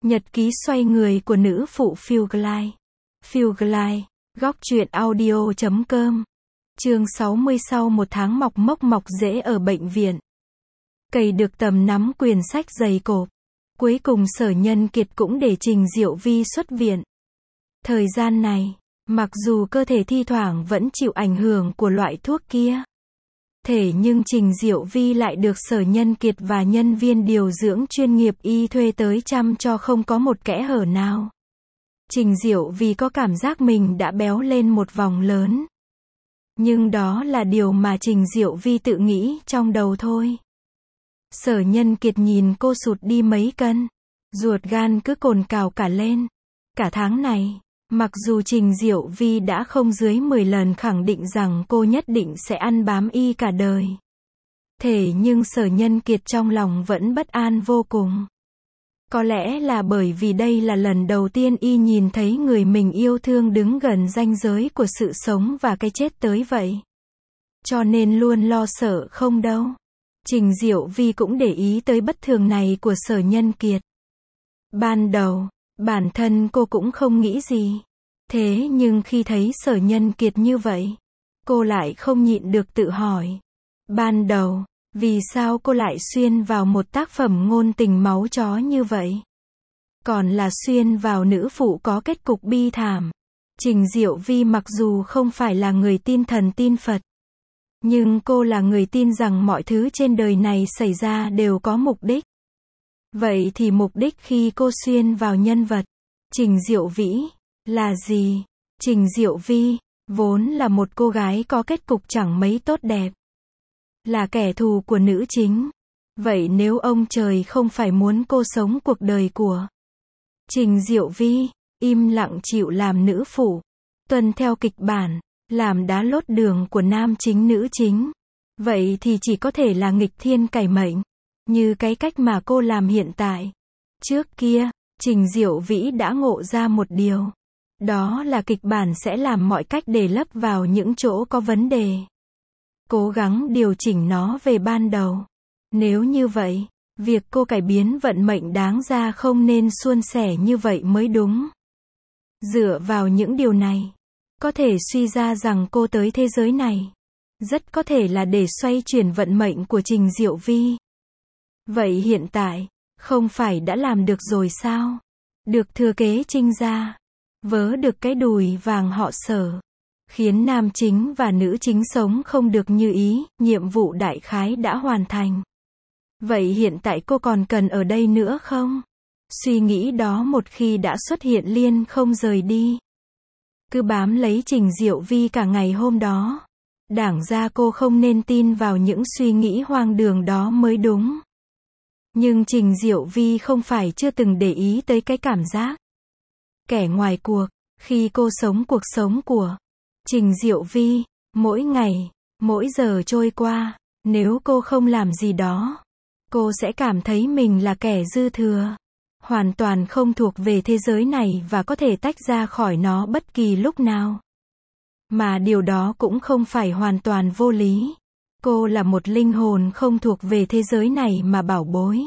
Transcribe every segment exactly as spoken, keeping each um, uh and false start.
Nhật ký xoay người của nữ phụ Phiêu Glide. Phiêu Glide, góc truyện audio chấm com. Chương sáu mươi sau một tháng mọc mốc mọc rễ ở bệnh viện. Cày được tầm nắm quyển sách dày cộp. Cuối cùng Sở Nhân Kiệt cũng để Trình Diệu Vi xuất viện. Thời gian này, mặc dù cơ thể thi thoảng vẫn chịu ảnh hưởng của loại thuốc kia, thể nhưng Trình Diệu Vi lại được Sở Nhân Kiệt và nhân viên điều dưỡng chuyên nghiệp y thuê tới chăm cho không có một kẽ hở nào. Trình Diệu Vi có cảm giác mình đã béo lên một vòng lớn. Nhưng đó là điều mà Trình Diệu Vi tự nghĩ trong đầu thôi. Sở Nhân Kiệt nhìn cô sụt đi mấy cân, ruột gan cứ cồn cào cả lên. Cả tháng này, mặc dù Trình Diệu Vi đã không dưới mười lần khẳng định rằng cô nhất định sẽ ăn bám y cả đời. Thế nhưng Sở Nhân Kiệt trong lòng vẫn bất an vô cùng. Có lẽ là bởi vì đây là lần đầu tiên y nhìn thấy người mình yêu thương đứng gần ranh giới của sự sống và cái chết tới vậy. Cho nên luôn lo sợ không đâu. Trình Diệu Vi cũng để ý tới bất thường này của Sở Nhân Kiệt. Ban đầu, bản thân cô cũng không nghĩ gì. Thế nhưng khi thấy Sở Nhân Kiệt như vậy, cô lại không nhịn được tự hỏi. Ban đầu, vì sao cô lại xuyên vào một tác phẩm ngôn tình máu chó như vậy? Còn là xuyên vào nữ phụ có kết cục bi thảm. Trình Diệu Vi mặc dù không phải là người tin thần tin Phật, nhưng cô là người tin rằng mọi thứ trên đời này xảy ra đều có mục đích. Vậy thì mục đích khi cô xuyên vào nhân vật Trình Diệu Vĩ là gì? Trình Diệu Vi vốn là một cô gái có kết cục chẳng mấy tốt đẹp, là kẻ thù của nữ chính. Vậy nếu ông trời không phải muốn cô sống cuộc đời của Trình Diệu Vi, im lặng chịu làm nữ phụ, tuân theo kịch bản, làm đá lót đường của nam chính nữ chính, vậy thì chỉ có thể là nghịch thiên cải mệnh, như cái cách mà cô làm hiện tại. Trước kia, Trình Diệu Vĩ đã ngộ ra một điều. Đó là kịch bản sẽ làm mọi cách để lấp vào những chỗ có vấn đề. Cố gắng điều chỉnh nó về ban đầu. Nếu như vậy, việc cô cải biến vận mệnh đáng ra không nên suôn sẻ như vậy mới đúng. Dựa vào những điều này, có thể suy ra rằng cô tới thế giới này rất có thể là để xoay chuyển vận mệnh của Trình Diệu Vi. Vậy hiện tại, không phải đã làm được rồi sao? Được thừa kế Trình gia, vớ được cái đùi vàng họ Sở, khiến nam chính và nữ chính sống không được như ý, nhiệm vụ đại khái đã hoàn thành. Vậy hiện tại cô còn cần ở đây nữa không? Suy nghĩ đó một khi đã xuất hiện liên không rời đi. Cứ bám lấy Trình Diệu Vi cả ngày hôm đó. Đảng ra cô không nên tin vào những suy nghĩ hoang đường đó mới đúng. Nhưng Trình Diệu Vi không phải chưa từng để ý tới cái cảm giác kẻ ngoài cuộc, khi cô sống cuộc sống của Trình Diệu Vi, mỗi ngày, mỗi giờ trôi qua, nếu cô không làm gì đó, cô sẽ cảm thấy mình là kẻ dư thừa, hoàn toàn không thuộc về thế giới này và có thể tách ra khỏi nó bất kỳ lúc nào. Mà điều đó cũng không phải hoàn toàn vô lý. Cô là một linh hồn không thuộc về thế giới này mà bảo bối.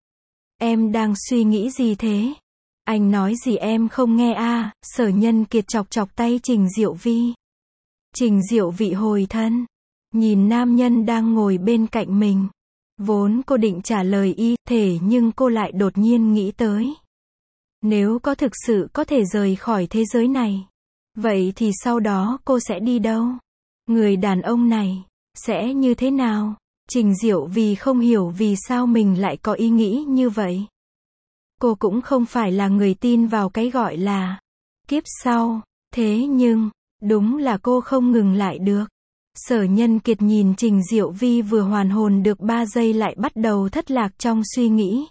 Em đang suy nghĩ gì thế? Anh nói gì em không nghe à? Sở Nhân Kiệt chọc chọc tay Trình Diệu Vi. Trình Diệu Vĩ hồi thân, nhìn nam nhân đang ngồi bên cạnh mình. Vốn cô định trả lời y, thể nhưng cô lại đột nhiên nghĩ tới. Nếu có thực sự có thể rời khỏi thế giới này, vậy thì sau đó cô sẽ đi đâu? Người đàn ông này sẽ như thế nào? Trình Diệu Vi không hiểu vì sao mình lại có ý nghĩ như vậy. Cô cũng không phải là người tin vào cái gọi là kiếp sau. Thế nhưng, đúng là cô không ngừng lại được. Sở Nhân Kiệt nhìn Trình Diệu Vi vừa hoàn hồn được ba giây lại bắt đầu thất lạc trong suy nghĩ.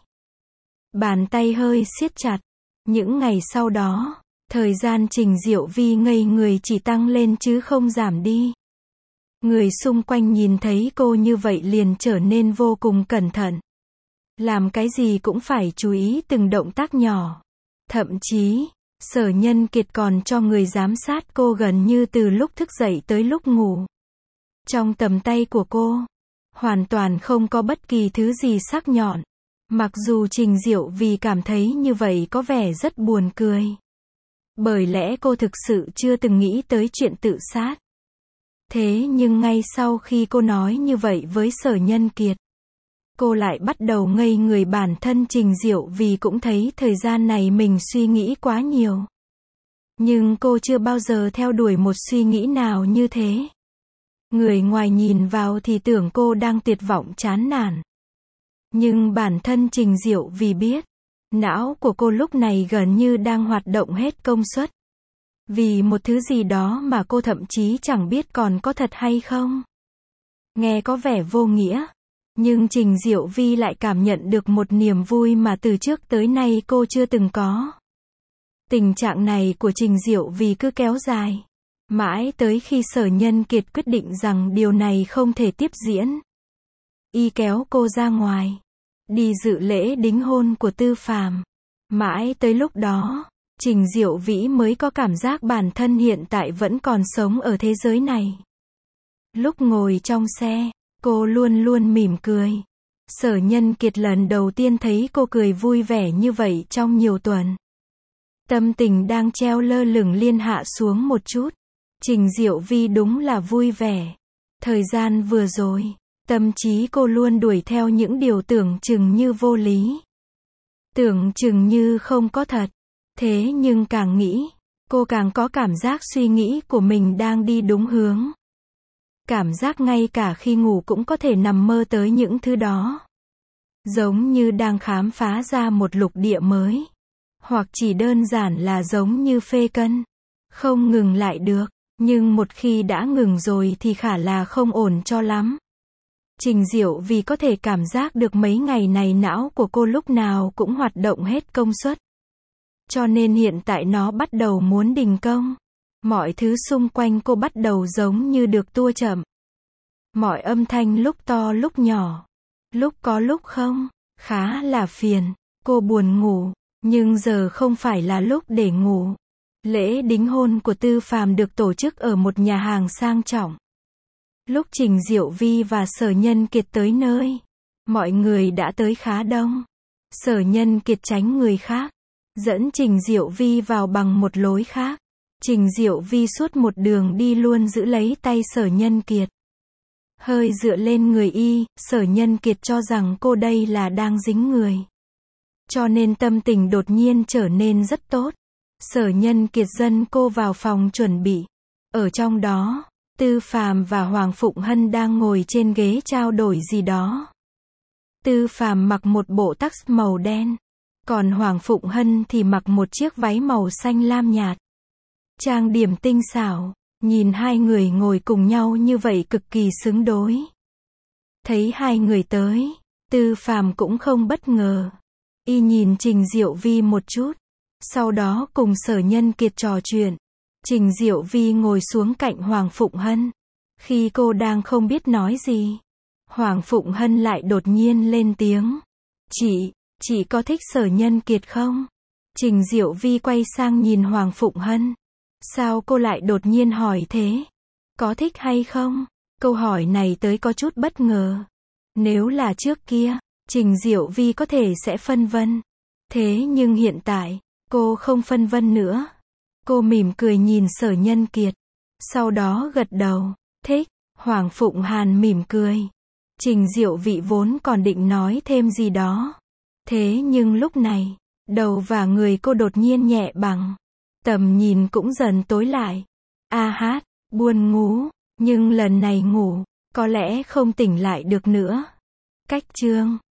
Bàn tay hơi siết chặt. Những ngày sau đó, thời gian Trình Diệu Vi ngây người chỉ tăng lên chứ không giảm đi. Người xung quanh nhìn thấy cô như vậy liền trở nên vô cùng cẩn thận. Làm cái gì cũng phải chú ý từng động tác nhỏ. Thậm chí, Sở Nhân Kiệt còn cho người giám sát cô gần như từ lúc thức dậy tới lúc ngủ. Trong tầm tay của cô, hoàn toàn không có bất kỳ thứ gì sắc nhọn. Mặc dù Trình Diệu vì cảm thấy như vậy có vẻ rất buồn cười. Bởi lẽ cô thực sự chưa từng nghĩ tới chuyện tự sát. Thế nhưng ngay sau khi cô nói như vậy với Sở Nhân Kiệt, cô lại bắt đầu ngây người. Bản thân Trình Diệu vì cũng thấy thời gian này mình suy nghĩ quá nhiều. Nhưng cô chưa bao giờ theo đuổi một suy nghĩ nào như thế. Người ngoài nhìn vào thì tưởng cô đang tuyệt vọng chán nản. Nhưng bản thân Trình Diệu vì biết, não của cô lúc này gần như đang hoạt động hết công suất. Vì một thứ gì đó mà cô thậm chí chẳng biết còn có thật hay không. Nghe có vẻ vô nghĩa, nhưng Trình Diệu Vi lại cảm nhận được một niềm vui mà từ trước tới nay cô chưa từng có. Tình trạng này của Trình Diệu Vi cứ kéo dài, mãi tới khi Sở Nhân Kiệt quyết định rằng điều này không thể tiếp diễn. Y kéo cô ra ngoài, đi dự lễ đính hôn của Tư Phàm. Mãi tới lúc đó, Trình Diệu Vĩ mới có cảm giác bản thân hiện tại vẫn còn sống ở thế giới này. Lúc ngồi trong xe, cô luôn luôn mỉm cười. Sở Nhân Kiệt lần đầu tiên thấy cô cười vui vẻ như vậy trong nhiều tuần. Tâm tình đang treo lơ lửng liên hạ xuống một chút. Trình Diệu Vi đúng là vui vẻ. Thời gian vừa rồi, tâm trí cô luôn đuổi theo những điều tưởng chừng như vô lý. Tưởng chừng như không có thật. Thế nhưng càng nghĩ, cô càng có cảm giác suy nghĩ của mình đang đi đúng hướng. Cảm giác ngay cả khi ngủ cũng có thể nằm mơ tới những thứ đó. Giống như đang khám phá ra một lục địa mới. Hoặc chỉ đơn giản là giống như phê cân. Không ngừng lại được, nhưng một khi đã ngừng rồi thì khả là không ổn cho lắm. Trình Diệu vì có thể cảm giác được mấy ngày này não của cô lúc nào cũng hoạt động hết công suất. Cho nên hiện tại nó bắt đầu muốn đình công. Mọi thứ xung quanh cô bắt đầu giống như được tua chậm. Mọi âm thanh lúc to lúc nhỏ. Lúc có lúc không. Khá là phiền. Cô buồn ngủ. Nhưng giờ không phải là lúc để ngủ. Lễ đính hôn của Tư Phàm được tổ chức ở một nhà hàng sang trọng. Lúc Trình Diệu Vi và Sở Nhân Kiệt tới nơi, mọi người đã tới khá đông. Sở Nhân Kiệt tránh người khác, dẫn Trình Diệu Vi vào bằng một lối khác. Trình Diệu Vi suốt một đường đi luôn giữ lấy tay Sở Nhân Kiệt. Hơi dựa lên người y, Sở Nhân Kiệt cho rằng cô đây là đang dính người. Cho nên tâm tình đột nhiên trở nên rất tốt. Sở Nhân Kiệt dẫn cô vào phòng chuẩn bị. Ở trong đó, Tư Phàm và Hoàng Phụng Hân đang ngồi trên ghế trao đổi gì đó. Tư Phàm mặc một bộ tux màu đen, còn Hoàng Phụng Hân thì mặc một chiếc váy màu xanh lam nhạt. Trang điểm tinh xảo, nhìn hai người ngồi cùng nhau như vậy cực kỳ xứng đối. Thấy hai người tới, Tư Phàm cũng không bất ngờ. Y nhìn Trình Diệu Vi một chút, sau đó cùng Sở Nhân Kiệt trò chuyện. Trình Diệu Vi ngồi xuống cạnh Hoàng Phụng Hân. Khi cô đang không biết nói gì, Hoàng Phụng Hân lại đột nhiên lên tiếng. Chị, chị có thích Sở Nhân Kiệt không? Trình Diệu Vi quay sang nhìn Hoàng Phụng Hân. Sao cô lại đột nhiên hỏi thế? Có thích hay không? Câu hỏi này tới có chút bất ngờ. Nếu là trước kia, Trình Diệu Vi có thể sẽ phân vân. Thế nhưng hiện tại, cô không phân vân nữa. Cô mỉm cười nhìn Sở Nhân Kiệt. Sau đó gật đầu. Thích. Hoàng Phụng Hàn mỉm cười. Trình Diệu Vi vốn còn định nói thêm gì đó. Thế nhưng lúc này, đầu và người cô đột nhiên nhẹ bằng. Tầm nhìn cũng dần tối lại. A hát, buồn ngủ. Nhưng lần này ngủ, có lẽ không tỉnh lại được nữa. Cách chương